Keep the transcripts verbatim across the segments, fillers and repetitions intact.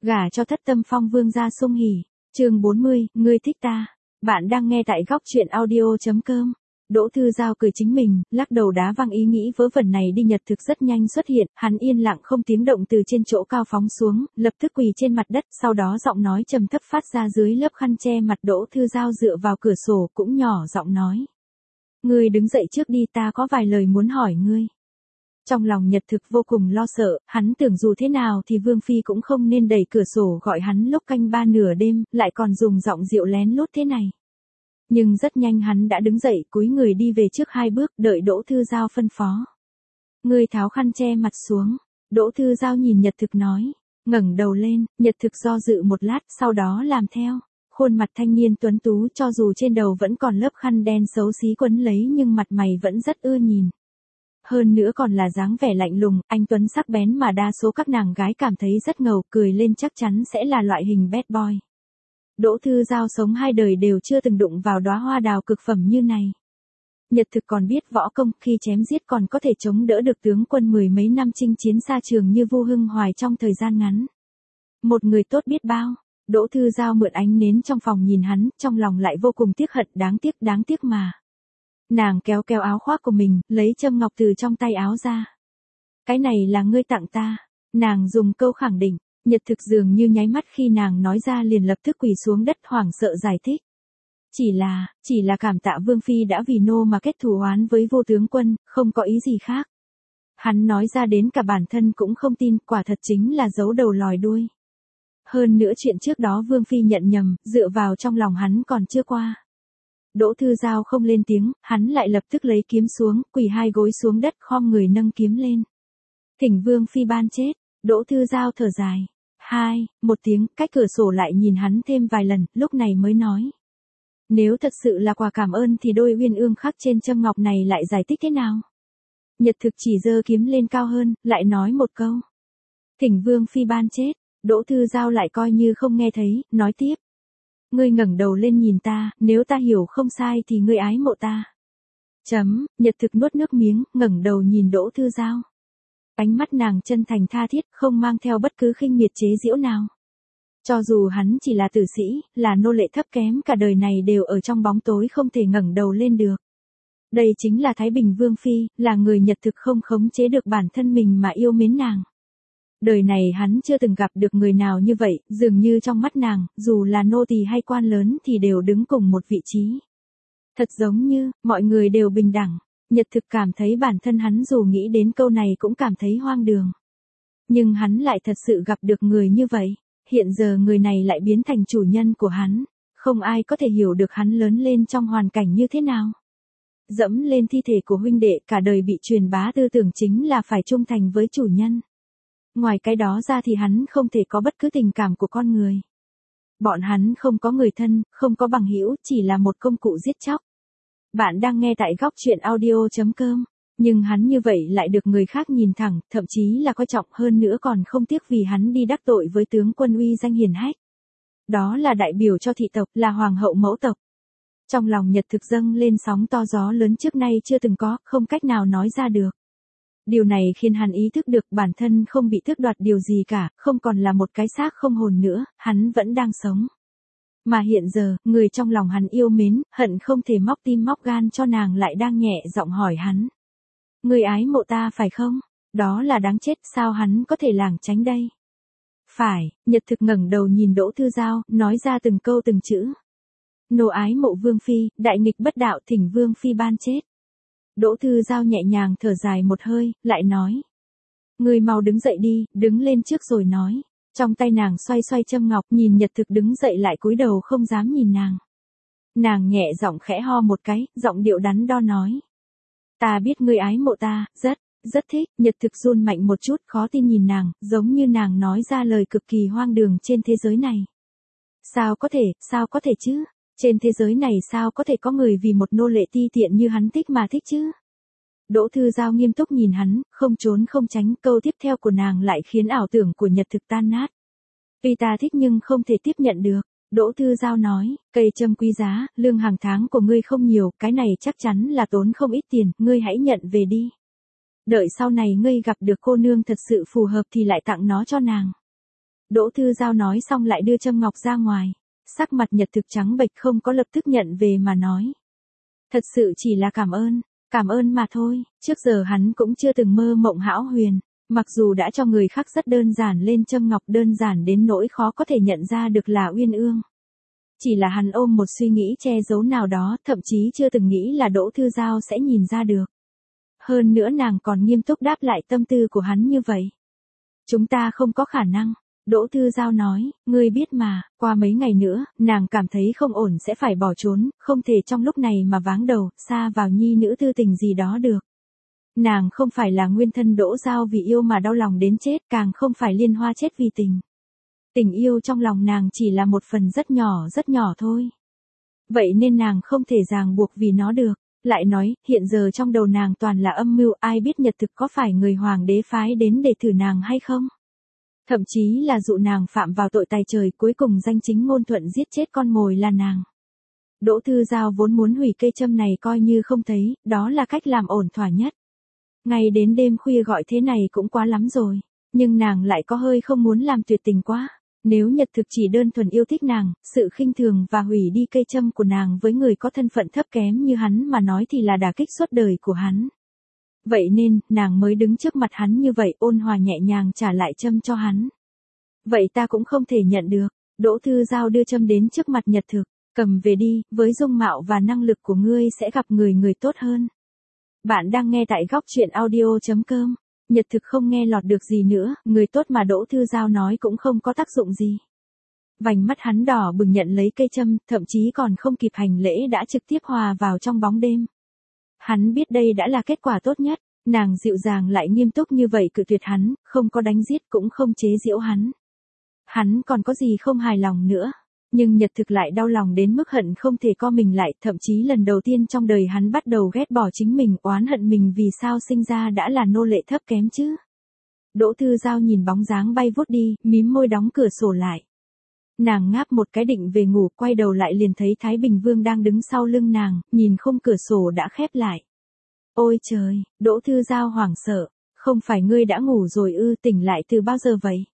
Gả cho thất tâm phong vương gia sung hỉ. Chương bốn mươi, ngươi thích ta. Bạn đang nghe tại góc truyện audio chấm com. Đỗ Thư Giao cười chính mình, lắc đầu đá văng ý nghĩ vớ vẩn này đi. Nhật thực rất nhanh xuất hiện, hắn yên lặng không tiếng động từ trên chỗ cao phóng xuống, lập tức quỳ trên mặt đất, sau đó giọng nói trầm thấp phát ra dưới lớp khăn che mặt. Đỗ Thư Giao dựa vào cửa sổ cũng nhỏ giọng nói. Ngươi đứng dậy trước đi, ta có vài lời muốn hỏi ngươi. Trong lòng Nhật thực vô cùng lo sợ, hắn tưởng dù thế nào thì Vương Phi cũng không nên đẩy cửa sổ gọi hắn lúc canh ba nửa đêm, lại còn dùng giọng dịu lén lút thế này. Nhưng rất nhanh hắn đã đứng dậy, cúi người đi về trước hai bước, đợi Đỗ Thư Giao phân phó. Ngươi tháo khăn che mặt xuống. Đỗ Thư Giao nhìn Nhật thực nói, ngẩng đầu lên. Nhật thực do dự một lát, sau đó làm theo. Khuôn mặt thanh niên tuấn tú, cho dù trên đầu vẫn còn lớp khăn đen xấu xí quấn lấy nhưng mặt mày vẫn rất ưa nhìn. Hơn nữa còn là dáng vẻ lạnh lùng, anh tuấn sắc bén mà đa số các nàng gái cảm thấy rất ngầu, cười lên chắc chắn sẽ là loại hình bad boy. Đỗ Thư Giao sống hai đời đều chưa từng đụng vào đóa hoa đào cực phẩm như này. Nhật thực còn biết võ công, khi chém giết còn có thể chống đỡ được tướng quân mười mấy năm chinh chiến xa trường như Vu Hưng Hoài trong thời gian ngắn. Một người tốt biết bao. Đỗ Thư Giao mượn ánh nến trong phòng nhìn hắn, trong lòng lại vô cùng tiếc hận, đáng tiếc, đáng tiếc mà. Nàng kéo kéo áo khoác của mình, lấy châm ngọc từ trong tay áo ra. Cái này là ngươi tặng ta. Nàng dùng câu khẳng định. Nhật thực dường như nháy mắt khi nàng nói ra liền lập tức quỳ xuống đất hoảng sợ giải thích. Chỉ là, chỉ là cảm tạ Vương Phi đã vì nô mà kết thù oán với Vô tướng quân, không có ý gì khác. Hắn nói ra đến cả bản thân cũng không tin, quả thật chính là giấu đầu lòi đuôi. Hơn nữa chuyện trước đó Vương Phi nhận nhầm, dựa vào trong lòng hắn còn chưa qua. Đỗ Thư Giao không lên tiếng, hắn lại lập tức lấy kiếm xuống, quỳ hai gối xuống đất, khom người nâng kiếm lên. Thỉnh Vương Phi ban chết. Đỗ Thư Giao thở dài. Hai, một tiếng, cách cửa sổ lại nhìn hắn thêm vài lần, lúc này mới nói. Nếu thật sự là quà cảm ơn thì đôi uyên ương khắc trên châm ngọc này lại giải thích thế nào? Nhật thực chỉ giơ kiếm lên cao hơn, lại nói một câu. Thỉnh Vương Phi ban chết. Đỗ Thư Giao lại coi như không nghe thấy, nói tiếp. Ngươi ngẩng đầu lên nhìn ta, nếu ta hiểu không sai thì ngươi ái mộ ta. Chấm, Nhật thực nuốt nước miếng, ngẩng đầu nhìn Đỗ Thư Giao. Ánh mắt nàng chân thành tha thiết, không mang theo bất cứ khinh miệt chế giễu nào. Cho dù hắn chỉ là tử sĩ, là nô lệ thấp kém cả đời này đều ở trong bóng tối không thể ngẩng đầu lên được. Đây chính là Thái Bình Vương Phi, là người Nhật thực không khống chế được bản thân mình mà yêu mến nàng. Đời này hắn chưa từng gặp được người nào như vậy, dường như trong mắt nàng, dù là nô tỳ hay quan lớn thì đều đứng cùng một vị trí. Thật giống như, mọi người đều bình đẳng. Nhật thực cảm thấy bản thân hắn dù nghĩ đến câu này cũng cảm thấy hoang đường. Nhưng hắn lại thật sự gặp được người như vậy. Hiện giờ người này lại biến thành chủ nhân của hắn. Không ai có thể hiểu được hắn lớn lên trong hoàn cảnh như thế nào. Dẫm lên thi thể của huynh đệ, cả đời bị truyền bá tư tưởng chính là phải trung thành với chủ nhân. Ngoài cái đó ra thì hắn không thể có bất cứ tình cảm của con người. Bọn hắn không có người thân, không có bằng hữu, chỉ là một công cụ giết chóc. Bạn đang nghe tại góc truyện audio chấm com. Nhưng hắn như vậy lại được người khác nhìn thẳng, thậm chí là coi trọng hơn nữa còn không tiếc vì hắn đi đắc tội với tướng quân uy danh hiển hách. Đó là đại biểu cho thị tộc, là hoàng hậu mẫu tộc. Trong lòng Nhật thực dâng lên sóng to gió lớn trước nay chưa từng có, không cách nào nói ra được. Điều này khiến hắn ý thức được bản thân không bị tước đoạt điều gì cả, không còn là một cái xác không hồn nữa, hắn vẫn đang sống. Mà hiện giờ, người trong lòng hắn yêu mến, hận không thể móc tim móc gan cho nàng lại đang nhẹ giọng hỏi hắn. Người ái mộ ta phải không? Đó là đáng chết, sao hắn có thể lảng tránh đây? Phải, Nhật thực ngẩng đầu nhìn Đỗ Thư Giao, nói ra từng câu từng chữ. Nô ái mộ Vương Phi, đại nghịch bất đạo, thỉnh Vương Phi ban chết. Đỗ Thư Giao nhẹ nhàng thở dài một hơi, lại nói. Người mau đứng dậy đi, đứng lên trước rồi nói. Trong tay nàng xoay xoay châm ngọc, nhìn Nhật thực đứng dậy lại cúi đầu không dám nhìn nàng. Nàng nhẹ giọng khẽ ho một cái, giọng điệu đắn đo nói. Ta biết ngươi ái mộ ta, rất, rất thích. Nhật thực run mạnh một chút, khó tin nhìn nàng, giống như nàng nói ra lời cực kỳ hoang đường trên thế giới này. Sao có thể, sao có thể chứ? Trên thế giới này sao có thể có người vì một nô lệ ti tiện như hắn thích mà thích chứ? Đỗ Thư Giao nghiêm túc nhìn hắn, không trốn không tránh, câu tiếp theo của nàng lại khiến ảo tưởng của Nhật thực tan nát. Tuy ta thích nhưng không thể tiếp nhận được. Đỗ Thư Giao nói, cây châm quý giá, lương hàng tháng của ngươi không nhiều, cái này chắc chắn là tốn không ít tiền, ngươi hãy nhận về đi. Đợi sau này ngươi gặp được cô nương thật sự phù hợp thì lại tặng nó cho nàng. Đỗ Thư Giao nói xong lại đưa châm ngọc ra ngoài. Sắc mặt Nhật Thực trắng bệch không có lập tức nhận về mà nói. Thật sự chỉ là cảm ơn, cảm ơn mà thôi, trước giờ hắn cũng chưa từng mơ mộng hão huyền. Mặc dù đã cho người khác rất đơn giản lên châm ngọc đơn giản đến nỗi khó có thể nhận ra được là uyên ương. Chỉ là hắn ôm một suy nghĩ che giấu nào đó, thậm chí chưa từng nghĩ là Đỗ Thư Giao sẽ nhìn ra được. Hơn nữa nàng còn nghiêm túc đáp lại tâm tư của hắn như vậy. Chúng ta không có khả năng. Đỗ Thư Giao nói, ngươi biết mà, qua mấy ngày nữa, nàng cảm thấy không ổn sẽ phải bỏ trốn, không thể trong lúc này mà váng đầu, xa vào nhi nữ tư tình gì đó được. Nàng không phải là nguyên thân Đỗ Giao vì yêu mà đau lòng đến chết, càng không phải Liên Hoa chết vì tình. Tình yêu trong lòng nàng chỉ là một phần rất nhỏ rất nhỏ thôi. Vậy nên nàng không thể ràng buộc vì nó được. Lại nói, hiện giờ trong đầu nàng toàn là âm mưu, ai biết Nhật Thực có phải người hoàng đế phái đến để thử nàng hay không? Thậm chí là dụ nàng phạm vào tội tày trời, cuối cùng danh chính ngôn thuận giết chết con mồi là nàng. Đỗ Thư Giao vốn muốn hủy cây châm này coi như không thấy, đó là cách làm ổn thỏa nhất. Ngay đến đêm khuya gọi thế này cũng quá lắm rồi, nhưng nàng lại có hơi không muốn làm tuyệt tình quá. Nếu Nhật Thực chỉ đơn thuần yêu thích nàng, sự khinh thường và hủy đi cây châm của nàng với người có thân phận thấp kém như hắn mà nói thì là đả kích suốt đời của hắn. Vậy nên, nàng mới đứng trước mặt hắn như vậy, ôn hòa nhẹ nhàng trả lại châm cho hắn. Vậy ta cũng không thể nhận được. Đỗ Thư Giao đưa châm đến trước mặt Nhật Thực, cầm về đi, với dung mạo và năng lực của ngươi sẽ gặp người người tốt hơn. Bạn đang nghe tại góc truyện audio chấm com. Nhật Thực không nghe lọt được gì nữa, người tốt mà Đỗ Thư Giao nói cũng không có tác dụng gì. Vành mắt hắn đỏ bừng nhận lấy cây châm, thậm chí còn không kịp hành lễ đã trực tiếp hòa vào trong bóng đêm. Hắn biết đây đã là kết quả tốt nhất, nàng dịu dàng lại nghiêm túc như vậy cự tuyệt hắn, không có đánh giết cũng không chế giễu hắn. Hắn còn có gì không hài lòng nữa, nhưng Nhật Thực lại đau lòng đến mức hận không thể co mình lại, thậm chí lần đầu tiên trong đời hắn bắt đầu ghét bỏ chính mình, oán hận mình vì sao sinh ra đã là nô lệ thấp kém chứ. Đỗ Thư Giao nhìn bóng dáng bay vút đi, mím môi đóng cửa sổ lại. Nàng ngáp một cái định về ngủ, quay đầu lại liền thấy Thái Bình Vương đang đứng sau lưng nàng, nhìn khung cửa sổ đã khép lại. Ôi trời, Đỗ Thư Giao hoảng sợ, không phải ngươi đã ngủ rồi ư, tỉnh lại từ bao giờ vậy?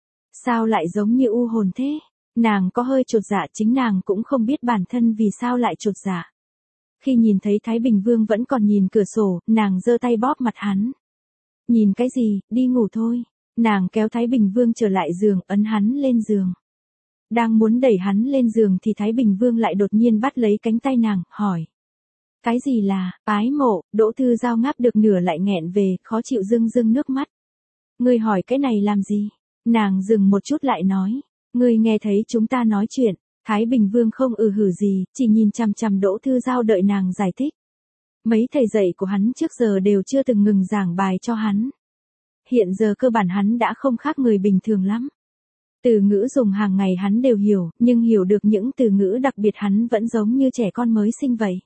Sao lại giống như u hồn thế? Nàng có hơi chột dạ, chính nàng cũng không biết bản thân vì sao lại chột dạ. Khi nhìn thấy Thái Bình Vương vẫn còn nhìn cửa sổ, nàng giơ tay bóp mặt hắn. Nhìn cái gì, đi ngủ thôi. Nàng kéo Thái Bình Vương trở lại giường, ấn hắn lên giường. Đang muốn đẩy hắn lên giường thì Thái Bình Vương lại đột nhiên bắt lấy cánh tay nàng, hỏi. Cái gì là, ái mộ? Đỗ Thư Giao ngáp được nửa lại nghẹn về, khó chịu rưng rưng nước mắt. Ngươi hỏi cái này làm gì? Nàng dừng một chút lại nói. Ngươi nghe thấy chúng ta nói chuyện. Thái Bình Vương không ừ hử gì, chỉ nhìn chằm chằm Đỗ Thư Giao đợi nàng giải thích. Mấy thầy dạy của hắn trước giờ đều chưa từng ngừng giảng bài cho hắn. Hiện giờ cơ bản hắn đã không khác người bình thường lắm. Từ ngữ dùng hàng ngày hắn đều hiểu, nhưng hiểu được những từ ngữ đặc biệt hắn vẫn giống như trẻ con mới sinh vậy.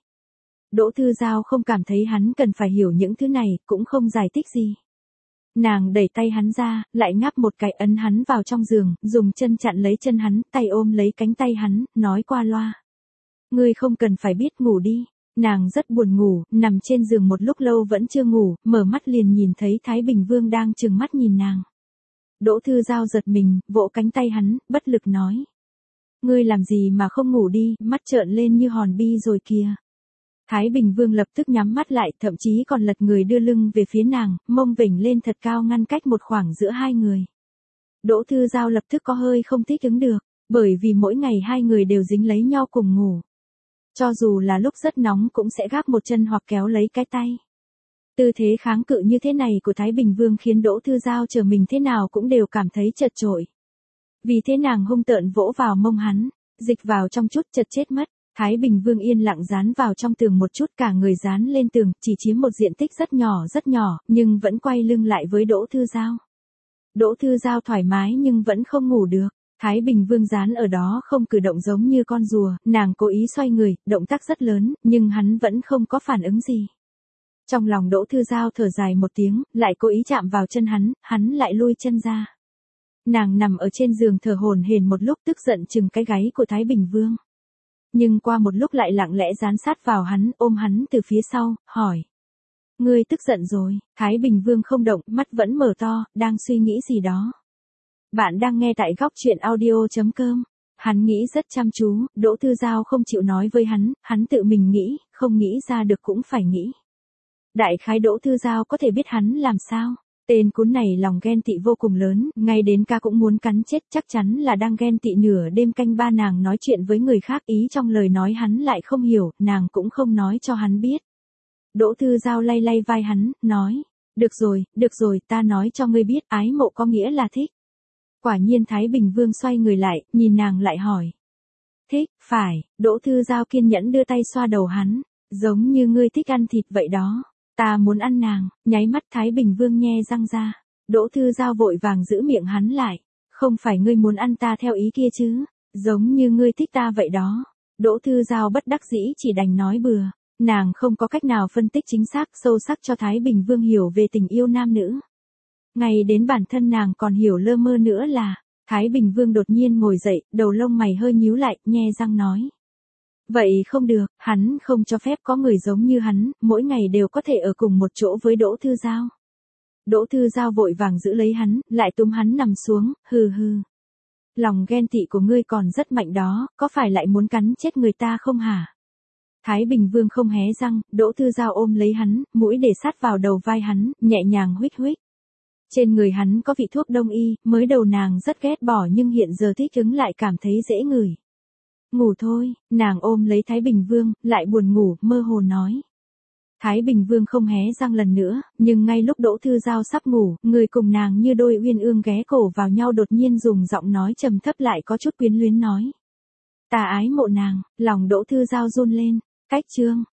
Đỗ Thư Giao không cảm thấy hắn cần phải hiểu những thứ này, cũng không giải thích gì. Nàng đẩy tay hắn ra, lại ngáp một cái ấn hắn vào trong giường, dùng chân chặn lấy chân hắn, tay ôm lấy cánh tay hắn, nói qua loa. Ngươi không cần phải biết, ngủ đi. Nàng rất buồn ngủ, nằm trên giường một lúc lâu vẫn chưa ngủ, mở mắt liền nhìn thấy Thái Bình Vương đang trừng mắt nhìn nàng. Đỗ Thư Giao giật mình, vỗ cánh tay hắn, bất lực nói. Ngươi làm gì mà không ngủ đi, mắt trợn lên như hòn bi rồi kìa. Thái Bình Vương lập tức nhắm mắt lại, thậm chí còn lật người đưa lưng về phía nàng, mông vểnh lên thật cao ngăn cách một khoảng giữa hai người. Đỗ Thư Giao lập tức có hơi không thích ứng được, bởi vì mỗi ngày hai người đều dính lấy nhau cùng ngủ. Cho dù là lúc rất nóng cũng sẽ gác một chân hoặc kéo lấy cái tay. Tư thế kháng cự như thế này của Thái Bình Vương khiến Đỗ Thư Giao trở mình thế nào cũng đều cảm thấy chật chội. Vì thế nàng hung tợn vỗ vào mông hắn, dịch vào trong chút chật chết mất. Thái Bình Vương yên lặng dán vào trong tường một chút, cả người dán lên tường, chỉ chiếm một diện tích rất nhỏ rất nhỏ, nhưng vẫn quay lưng lại với Đỗ Thư Giao. Đỗ Thư Giao thoải mái nhưng vẫn không ngủ được. Thái Bình Vương dán ở đó không cử động giống như con rùa, nàng cố ý xoay người, động tác rất lớn, nhưng hắn vẫn không có phản ứng gì. Trong lòng Đỗ Thư Giao thở dài một tiếng, lại cố ý chạm vào chân hắn, hắn lại lui chân ra. Nàng nằm ở trên giường thở hổn hển một lúc, tức giận chừng cái gáy của Thái Bình Vương. Nhưng qua một lúc lại lặng lẽ dán sát vào hắn, ôm hắn từ phía sau, hỏi. Ngươi tức giận rồi? Thái Bình Vương không động, mắt vẫn mở to, đang suy nghĩ gì đó. Bạn đang nghe tại góc chuyện audio chấm com. Hắn nghĩ rất chăm chú, Đỗ Thư Giao không chịu nói với hắn, hắn tự mình nghĩ, không nghĩ ra được cũng phải nghĩ. Đại khái Đỗ Thư Giao có thể biết hắn làm sao. Tên cún này lòng ghen tị vô cùng lớn, ngay đến ca cũng muốn cắn chết, chắc chắn là đang ghen tị nửa đêm canh ba nàng nói chuyện với người khác, ý trong lời nói hắn lại không hiểu, nàng cũng không nói cho hắn biết. Đỗ Thư Giao lay lay vai hắn, nói, được rồi, được rồi, ta nói cho ngươi biết, ái mộ có nghĩa là thích. Quả nhiên Thái Bình Vương xoay người lại, nhìn nàng lại hỏi. Thích, phải, Đỗ Thư Giao kiên nhẫn đưa tay xoa đầu hắn, giống như ngươi thích ăn thịt vậy đó. Ta muốn ăn nàng, nháy mắt Thái Bình Vương nhe răng ra. Đỗ Thư Giao vội vàng giữ miệng hắn lại. Không phải ngươi muốn ăn ta theo ý kia chứ, giống như ngươi thích ta vậy đó. Đỗ Thư Giao bất đắc dĩ chỉ đành nói bừa. Nàng không có cách nào phân tích chính xác sâu sắc cho Thái Bình Vương hiểu về tình yêu nam nữ. Ngay đến bản thân nàng còn hiểu lơ mơ nữa là, Thái Bình Vương đột nhiên ngồi dậy, đầu lông mày hơi nhíu lại, nhe răng nói. Vậy không được, hắn không cho phép có người giống như hắn, mỗi ngày đều có thể ở cùng một chỗ với Đỗ Thư Giao. Đỗ Thư Giao vội vàng giữ lấy hắn, lại túm hắn nằm xuống, hừ hừ. Lòng ghen tị của ngươi còn rất mạnh đó, có phải lại muốn cắn chết người ta không hả? Thái Bình Vương không hé răng, Đỗ Thư Giao ôm lấy hắn, mũi để sát vào đầu vai hắn, nhẹ nhàng huých huých. Trên người hắn có vị thuốc đông y, mới đầu nàng rất ghét bỏ nhưng hiện giờ thích ứng lại cảm thấy dễ ngửi. Ngủ thôi, nàng ôm lấy Thái Bình Vương, lại buồn ngủ, mơ hồ nói. Thái Bình Vương không hé răng lần nữa, nhưng ngay lúc Đỗ Thư Giao sắp ngủ, người cùng nàng như đôi uyên ương ghé cổ vào nhau đột nhiên dùng giọng nói trầm thấp lại có chút quyến luyến nói. Ta ái mộ nàng, lòng Đỗ Thư Giao run lên, cách chương.